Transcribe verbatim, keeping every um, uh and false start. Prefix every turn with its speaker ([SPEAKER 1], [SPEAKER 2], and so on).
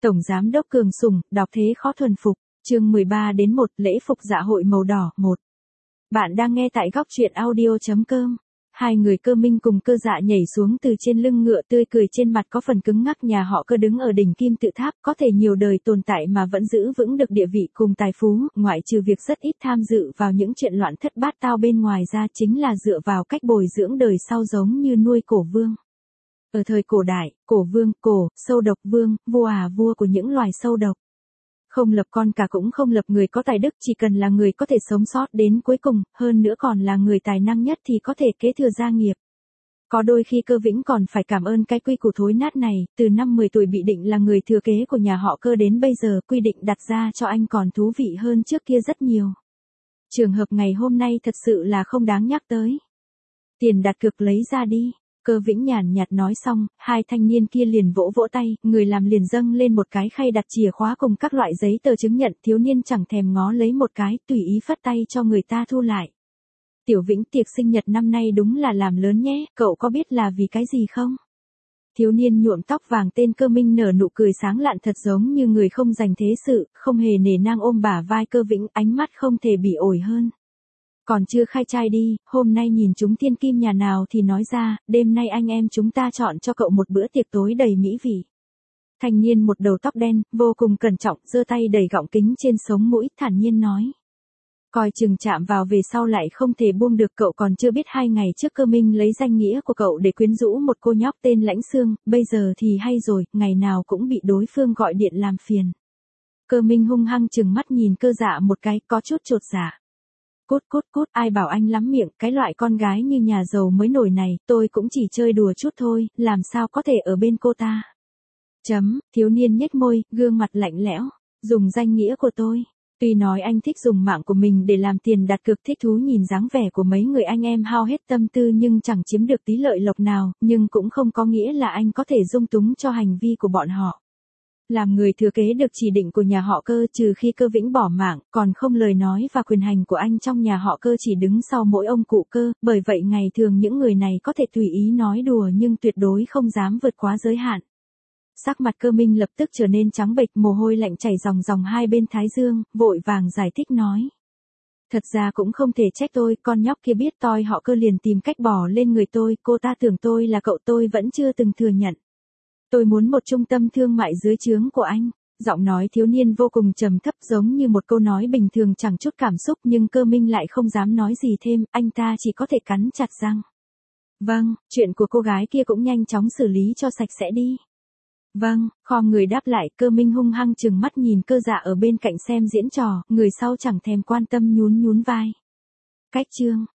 [SPEAKER 1] Tổng Giám đốc Cường Sủng, đọc thế khó thuần phục, chương mười ba đến một, lễ phục dạ hội màu đỏ, một. Bạn đang nghe tại góc truyện audio chấm com. Hai người Cơ Minh cùng Cơ Dạ nhảy xuống từ trên lưng ngựa, tươi cười trên mặt có phần cứng ngắc. Nhà họ Cơ đứng ở đỉnh kim tự tháp, có thể nhiều đời tồn tại mà vẫn giữ vững được địa vị cùng tài phú, ngoại trừ việc rất ít tham dự vào những chuyện loạn thất bát tao bên ngoài ra, chính là dựa vào cách bồi dưỡng đời sau giống như nuôi cổ vương. Ở thời cổ đại, cổ vương, cổ, sâu độc vương, vua à vua của những loài sâu độc. Không lập con cả cũng không lập người có tài đức, chỉ cần là người có thể sống sót đến cuối cùng, hơn nữa còn là người tài năng nhất thì có thể kế thừa gia nghiệp. Có đôi khi Cơ Vĩnh còn phải cảm ơn cái quy củ thối nát này, từ năm mười tuổi bị định là người thừa kế của nhà họ Cơ đến bây giờ, quy định đặt ra cho anh còn thú vị hơn trước kia rất nhiều. Trường hợp ngày hôm nay thật sự là không đáng nhắc tới. Tiền đặt cược lấy ra đi. Cơ Vĩnh nhàn nhạt nói xong, hai thanh niên kia liền vỗ vỗ tay, người làm liền dâng lên một cái khay đặt chìa khóa cùng các loại giấy tờ chứng nhận. Thiếu niên chẳng thèm ngó lấy một cái, tùy ý phất tay cho người ta thu lại. Tiểu Vĩnh, tiệc sinh nhật năm nay đúng là làm lớn nhé, cậu có biết là vì cái gì không? Thiếu niên nhuộm tóc vàng tên Cơ Minh nở nụ cười sáng lạn thật giống như người không dành thế sự, không hề nể nang ôm bả vai Cơ Vĩnh, ánh mắt không thể bị ổi hơn. Còn chưa khai trai đi, hôm nay nhìn chúng thiên kim nhà nào thì nói ra, đêm nay anh em chúng ta chọn cho cậu một bữa tiệc tối đầy mỹ vị. Thanh niên một đầu tóc đen, vô cùng cẩn trọng, giơ tay đẩy gọng kính trên sống mũi, thản nhiên nói. Coi chừng chạm vào về sau lại không thể buông được. Cậu còn chưa biết hai ngày trước Cơ Minh lấy danh nghĩa của cậu để quyến rũ một cô nhóc tên Lãnh Sương, bây giờ thì hay rồi, ngày nào cũng bị đối phương gọi điện làm phiền. Cơ Minh hung hăng chừng mắt nhìn Cơ Dạ một cái, có chút chột dạ. Cút cút cút, ai bảo anh lắm miệng, cái loại con gái như nhà giàu mới nổi này, tôi cũng chỉ chơi đùa chút thôi, làm sao có thể ở bên cô ta. Chấm, thiếu niên nhếch môi, gương mặt lạnh lẽo, dùng danh nghĩa của tôi. Tuy nói anh thích dùng mạng của mình để làm tiền đặt cược, thích thú nhìn dáng vẻ của mấy người anh em hao hết tâm tư nhưng chẳng chiếm được tí lợi lộc nào, nhưng cũng không có nghĩa là anh có thể dung túng cho hành vi của bọn họ. Làm người thừa kế được chỉ định của nhà họ Cơ, trừ khi Cơ Vĩnh bỏ mạng, còn không lời nói và quyền hành của anh trong nhà họ Cơ chỉ đứng sau mỗi ông cụ Cơ, bởi vậy ngày thường những người này có thể tùy ý nói đùa nhưng tuyệt đối không dám vượt quá giới hạn. Sắc mặt Cơ Minh lập tức trở nên trắng bệch, mồ hôi lạnh chảy ròng ròng hai bên thái dương, vội vàng giải thích nói. Thật ra cũng không thể trách tôi, con nhóc kia biết tôi họ Cơ liền tìm cách bỏ lên người tôi, cô ta tưởng tôi là cậu, tôi vẫn chưa từng thừa nhận. Tôi muốn một trung tâm thương mại dưới trướng của anh. Giọng nói thiếu niên vô cùng trầm thấp giống như một câu nói bình thường chẳng chút cảm xúc, nhưng Cơ Minh lại không dám nói gì thêm, anh ta chỉ có thể cắn chặt răng. Vâng, chuyện của cô gái kia cũng nhanh chóng xử lý cho sạch sẽ đi. Vâng, khom người đáp lại. Cơ Minh hung hăng trừng mắt nhìn Cơ Dạ ở bên cạnh xem diễn trò, người sau chẳng thèm quan tâm nhún nhún vai. Cách chương,